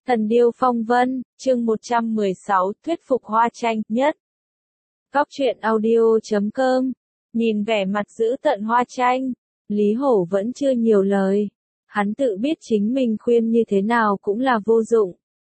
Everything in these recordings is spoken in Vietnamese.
Thần điêu phong vân, chương 116, thuyết phục Hoa Tranh, nhất. Góc truyện audio.com. Nhìn vẻ mặt dữ tợn Hoa Tranh, Lý Hổ vẫn chưa nhiều lời. Hắn tự biết chính mình khuyên như thế nào cũng là vô dụng.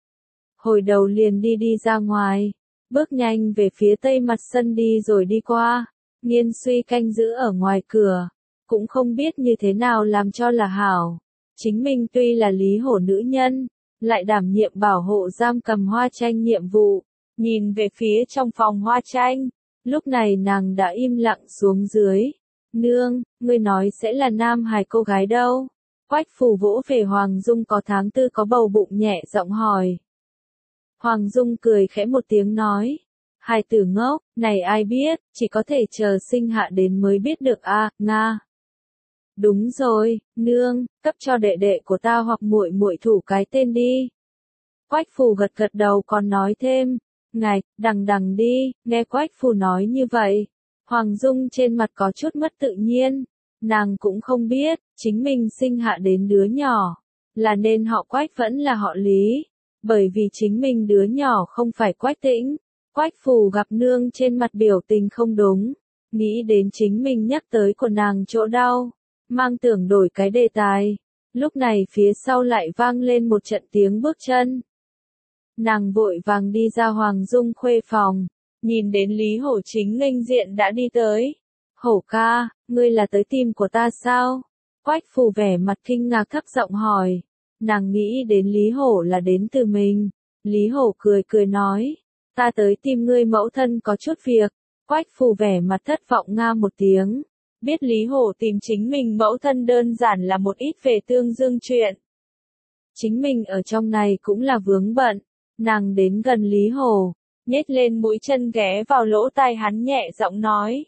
Hồi đầu liền đi ra ngoài, bước nhanh về phía tây mặt sân đi rồi đi qua, Nghiên Suy canh giữ ở ngoài cửa, cũng không biết như thế nào làm cho là hảo. Chính mình tuy là Lý Hổ nữ nhân, lại đảm nhiệm bảo hộ giam cầm Hoa Tranh nhiệm vụ. Nhìn về phía trong phòng Hoa Tranh, lúc này nàng đã im lặng xuống dưới. Nương, ngươi nói sẽ là nam hài cô gái đâu? Quách Phù vỗ về Hoàng Dung có tháng tư có bầu bụng nhẹ giọng hỏi. Hoàng Dung cười khẽ một tiếng nói. Hài tử ngốc, này ai biết, chỉ có thể chờ sinh hạ đến mới biết được a, Nga. Đúng rồi, nương, cấp cho đệ đệ của ta hoặc muội muội thủ cái tên đi. Quách Phù gật gật đầu còn nói thêm, ngài, đằng đi, nghe Quách Phù nói như vậy. Hoàng Dung trên mặt có chút mất tự nhiên, nàng cũng không biết, chính mình sinh hạ đến đứa nhỏ, là nên họ Quách vẫn là họ Lý, bởi vì chính mình đứa nhỏ không phải Quách Tĩnh. Quách Phù gặp nương trên mặt biểu tình không đúng, nghĩ đến chính mình nhắc tới của nàng chỗ đau. Mang tưởng đổi cái đề tài, lúc này phía sau lại vang lên một trận tiếng bước chân. Nàng vội vàng đi ra Hoàng Dung khuê phòng, nhìn đến Lý Hổ chính nghênh diện đã đi tới. Hổ ca, ngươi là tới tìm của ta sao? Quách Phù vẻ mặt kinh ngạc thấp giọng hỏi. Nàng nghĩ đến Lý Hổ là đến từ mình. Lý Hổ cười nói, ta tới tìm ngươi mẫu thân có chút việc. Quách Phù vẻ mặt thất vọng nga một tiếng. Biết Lý Hổ tìm chính mình mẫu thân đơn giản là một ít về tương dương chuyện. Chính mình ở trong này cũng là vướng bận, nàng đến gần Lý Hổ, nhếch lên mũi chân ghé vào lỗ tai hắn nhẹ giọng nói.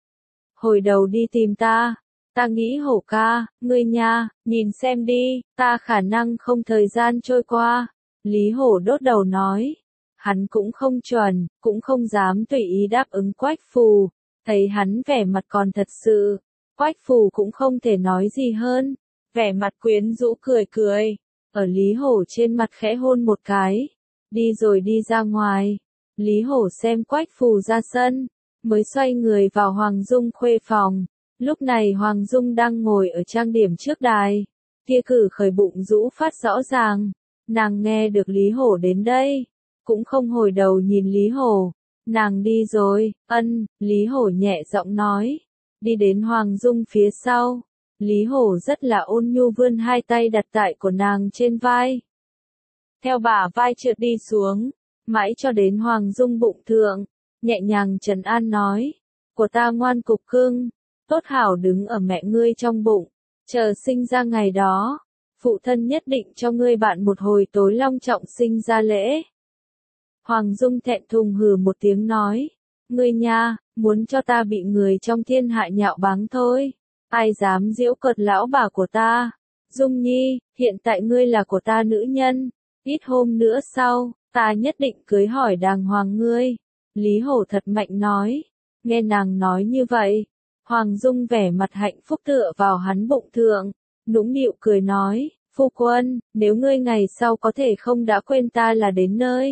Hồi đầu đi tìm ta nghĩ Hổ ca, ngươi nha, nhìn xem đi, ta khả năng không thời gian trôi qua. Lý Hổ đốt đầu nói, hắn cũng không chuẩn, cũng không dám tùy ý đáp ứng Quách Phù. Thấy hắn vẻ mặt còn thật sự, Quách Phù cũng không thể nói gì hơn, vẻ mặt quyến rũ cười, ở Lý Hổ trên mặt khẽ hôn một cái, đi rồi đi ra ngoài. Lý Hổ xem Quách Phù ra sân, mới xoay người vào Hoàng Dung khuê phòng, lúc này Hoàng Dung đang ngồi ở trang điểm trước đài, tia cử khởi bụng rũ phát rõ ràng, nàng nghe được Lý Hổ đến đây, cũng không hồi đầu nhìn Lý Hổ. Nàng đi rồi, Lý Hổ nhẹ giọng nói. Đi đến Hoàng Dung phía sau. Lý Hổ rất là ôn nhu vươn hai tay đặt tại của nàng trên vai. Theo bả vai trượt đi xuống, mãi cho đến Hoàng Dung bụng thượng, nhẹ nhàng trấn an nói. Của ta ngoan cục cưng, tốt hảo đứng ở mẹ ngươi trong bụng, chờ sinh ra ngày đó, phụ thân nhất định cho ngươi bạn một hồi tối long trọng sinh ra lễ. Hoàng Dung thẹn thùng hừ một tiếng nói, ngươi nha, muốn cho ta bị người trong thiên hạ nhạo báng thôi, ai dám giễu cợt lão bà của ta. Dung Nhi, hiện tại ngươi là của ta nữ nhân, ít hôm nữa sau, ta nhất định cưới hỏi đàng hoàng ngươi. Lý Hổ thật mạnh nói, nghe nàng nói như vậy, Hoàng Dung vẻ mặt hạnh phúc tựa vào hắn bụng thượng, nũng nịu cười nói, phu quân, nếu ngươi ngày sau có thể không đã quên ta là đến nơi.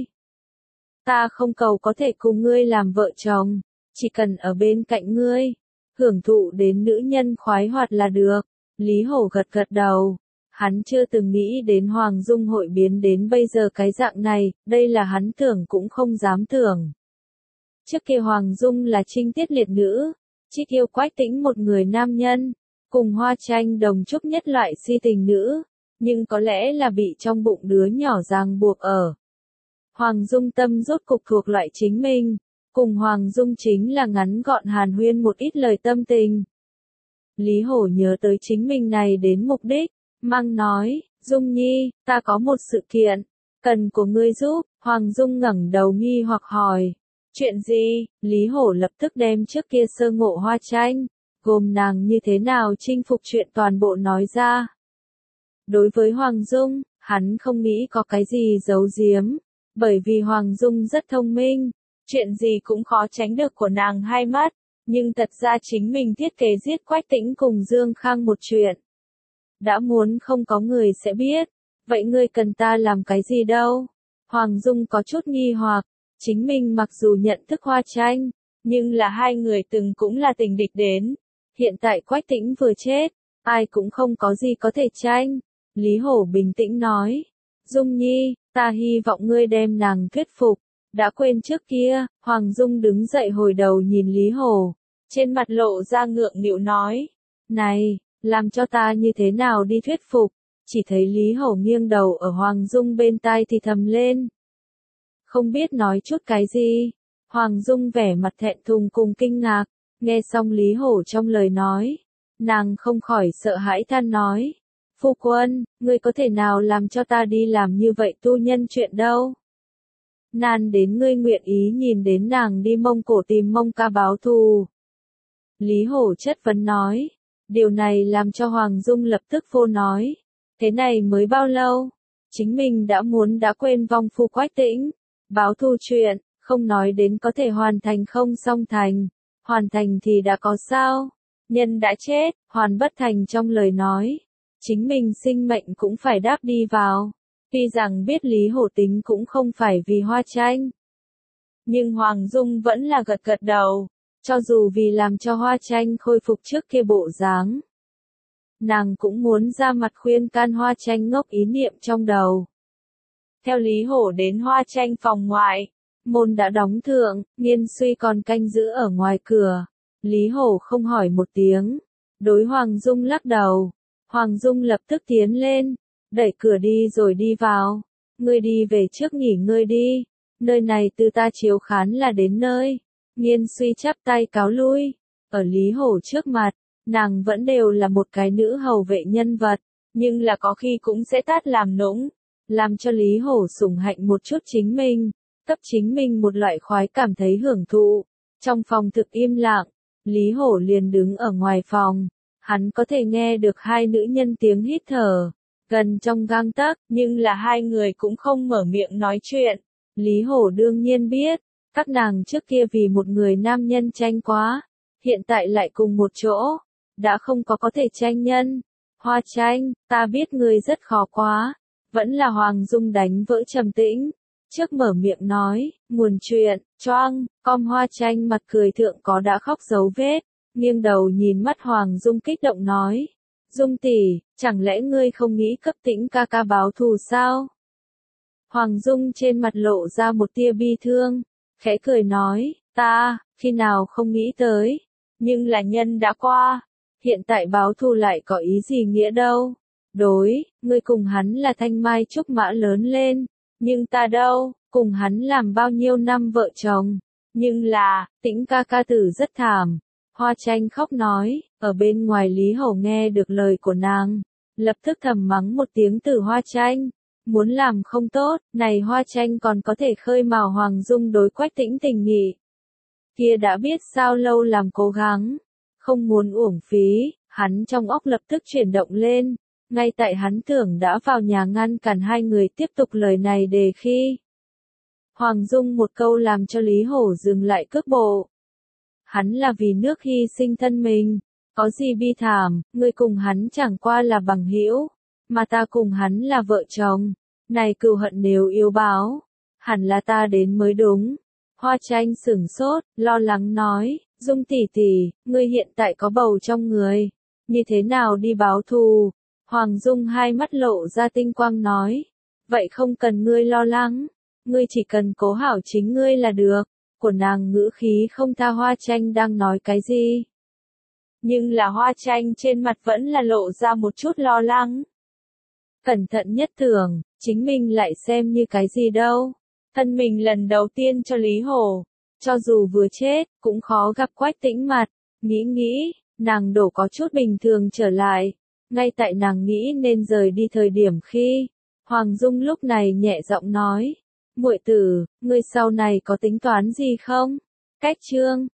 Ta không cầu có thể cùng ngươi làm vợ chồng, chỉ cần ở bên cạnh ngươi, hưởng thụ đến nữ nhân khoái hoạt là được. Lý Hổ gật gật đầu, hắn chưa từng nghĩ đến Hoàng Dung hội biến đến bây giờ cái dạng này, đây là hắn tưởng cũng không dám tưởng. Trước kia Hoàng Dung là trinh tiết liệt nữ, chỉ yêu Quách Tĩnh một người nam nhân, cùng Hoa Tranh đồng chúc nhất loại si tình nữ, nhưng có lẽ là bị trong bụng đứa nhỏ ràng buộc ở. Hoàng Dung tâm rốt cục thuộc loại chính mình, cùng Hoàng Dung chính là ngắn gọn hàn huyên một ít lời tâm tình. Lý Hổ nhớ tới chính mình này đến mục đích, mang nói, Dung Nhi, ta có một sự kiện, cần của ngươi giúp. Hoàng Dung ngẩng đầu nghi hoặc hỏi, chuyện gì? Lý Hổ lập tức đem trước kia sơ ngộ Hoa Tranh, gồm nàng như thế nào chinh phục chuyện toàn bộ nói ra. Đối với Hoàng Dung, hắn không nghĩ có cái gì giấu giếm. Bởi vì Hoàng Dung rất thông minh, chuyện gì cũng khó tránh được của nàng hai mắt, nhưng thật ra chính mình thiết kế giết Quách Tĩnh cùng Dương Khang một chuyện. Đã muốn không có người sẽ biết, Vậy ngươi cần ta làm cái gì đâu? Hoàng Dung có chút nghi hoặc, chính mình mặc dù nhận thức Hoa Tranh, nhưng là hai người từng cũng là tình địch đến. Hiện tại Quách Tĩnh vừa chết, ai cũng không có gì có thể tranh. Lý Hổ bình tĩnh nói, Dung Nhi, ta hy vọng ngươi đem nàng thuyết phục. Đã quên trước kia, Hoàng Dung đứng dậy hồi đầu nhìn Lý Hổ, trên mặt lộ ra ngượng nghịu nói, này, làm cho ta như thế nào đi thuyết phục? Chỉ thấy Lý Hổ nghiêng đầu ở Hoàng Dung bên tai thì thầm lên. Không biết nói chút cái gì. Hoàng Dung vẻ mặt thẹn thùng cùng kinh ngạc, nghe xong Lý Hổ trong lời nói. Nàng không khỏi sợ hãi than nói. Phu quân, ngươi có thể nào làm cho ta đi làm như vậy tu nhân chuyện đâu? Nan đến ngươi nguyện ý nhìn đến nàng đi Mông Cổ tìm Mông Ca báo thù. Lý Hổ chất vấn nói. Điều này làm cho Hoàng Dung lập tức phô nói. Thế này mới bao lâu? Chính mình đã quên vong phu Quách Tĩnh. Báo thù chuyện, không nói đến có thể hoàn thành không song thành. Hoàn thành thì đã có sao? Nhân đã chết, hoàn bất thành trong lời nói. Chính mình sinh mệnh cũng phải đáp đi vào. Tuy rằng biết Lý Hổ tính cũng không phải vì Hoa Tranh. Nhưng Hoàng Dung vẫn là gật gật đầu. Cho dù vì làm cho Hoa Tranh khôi phục trước kia bộ dáng. Nàng cũng muốn ra mặt khuyên can Hoa Tranh ngốc ý niệm trong đầu. Theo Lý Hổ đến Hoa Tranh phòng ngoại, môn đã đóng thượng, Nghiên Suy còn canh giữ ở ngoài cửa. Lý Hổ không hỏi một tiếng, đối Hoàng Dung lắc đầu. Hoàng Dung lập tức tiến lên, đẩy cửa đi rồi đi vào. Ngươi đi về trước nghỉ ngơi đi, nơi này từ ta chiếu khán là đến nơi. Nghiên Suy chắp tay cáo lui, ở Lý Hổ trước mặt. Nàng vẫn đều là một cái nữ hầu vệ nhân vật, nhưng là có khi cũng sẽ tát làm nũng, làm cho Lý Hổ sủng hạnh một chút chính mình, cấp chính mình một loại khoái cảm thấy hưởng thụ. Trong phòng thực im lặng, Lý Hổ liền đứng ở ngoài phòng, hắn có thể nghe được hai nữ nhân tiếng hít thở, gần trong gang tấc, nhưng là hai người cũng không mở miệng nói chuyện. Lý Hổ đương nhiên biết, các nàng trước kia vì một người nam nhân tranh quá, hiện tại lại cùng một chỗ. Đã không có thể tranh nhân. Hoa Tranh, ta biết ngươi rất khó quá. Vẫn là Hoàng Dung đánh vỡ trầm tĩnh. Trước mở miệng nói, nguồn chuyện, choang, com Hoa Tranh mặt cười thượng có đã khóc dấu vết. Nghiêng đầu nhìn mắt Hoàng Dung kích động nói. Dung tỷ, chẳng lẽ ngươi không nghĩ cấp Tĩnh ca ca báo thù sao? Hoàng Dung trên mặt lộ ra một tia bi thương. Khẽ cười nói, ta, khi nào không nghĩ tới. Nhưng là nhân đã qua. Hiện tại báo thù lại có ý gì nghĩa đâu. Đối, ngươi cùng hắn là thanh mai trúc mã lớn lên. Nhưng ta đâu, cùng hắn làm bao nhiêu năm vợ chồng. Nhưng là, Tĩnh ca ca tử rất thảm. Hoa Tranh khóc nói, ở bên ngoài Lý Hổ nghe được lời của nàng. Lập tức thầm mắng một tiếng từ Hoa Tranh. Muốn làm không tốt, này Hoa Tranh còn có thể khơi mào Hoàng Dung đối Quách Tĩnh tình nghị. Kia đã biết sao lâu làm cố gắng. Không muốn uổng phí, hắn trong óc lập tức chuyển động lên, ngay tại hắn tưởng đã vào nhà ngăn cản hai người tiếp tục lời này đề khi. Hoàng Dung một câu làm cho Lý Hổ dừng lại cước bộ. Hắn là vì nước hy sinh thân mình, có gì bi thảm, ngươi cùng hắn chẳng qua là bằng hữu, mà ta cùng hắn là vợ chồng, này cừu hận nếu yêu báo, hẳn là ta đến mới đúng. Hoa Tranh sửng sốt, lo lắng nói. Dung tỷ tỷ, ngươi hiện tại có bầu trong người, như thế nào đi báo thù? Hoàng Dung hai mắt lộ ra tinh quang nói, vậy không cần ngươi lo lắng, ngươi chỉ cần cố hảo chính ngươi là được. Của nàng ngữ khí không tha Hoa Tranh đang nói cái gì. Nhưng là Hoa Tranh trên mặt vẫn là lộ ra một chút lo lắng. Cẩn thận nhất tưởng, chính mình lại xem như cái gì đâu. Thân mình lần đầu tiên cho Lý Hổ. Cho dù vừa chết, cũng khó gặp Quách Tĩnh mặt. Nghĩ, nàng đổ có chút bình thường trở lại. Ngay tại nàng nghĩ nên rời đi thời điểm khi, Hoàng Dung lúc này nhẹ giọng nói. Muội tử, ngươi sau này có tính toán gì không? Cách chương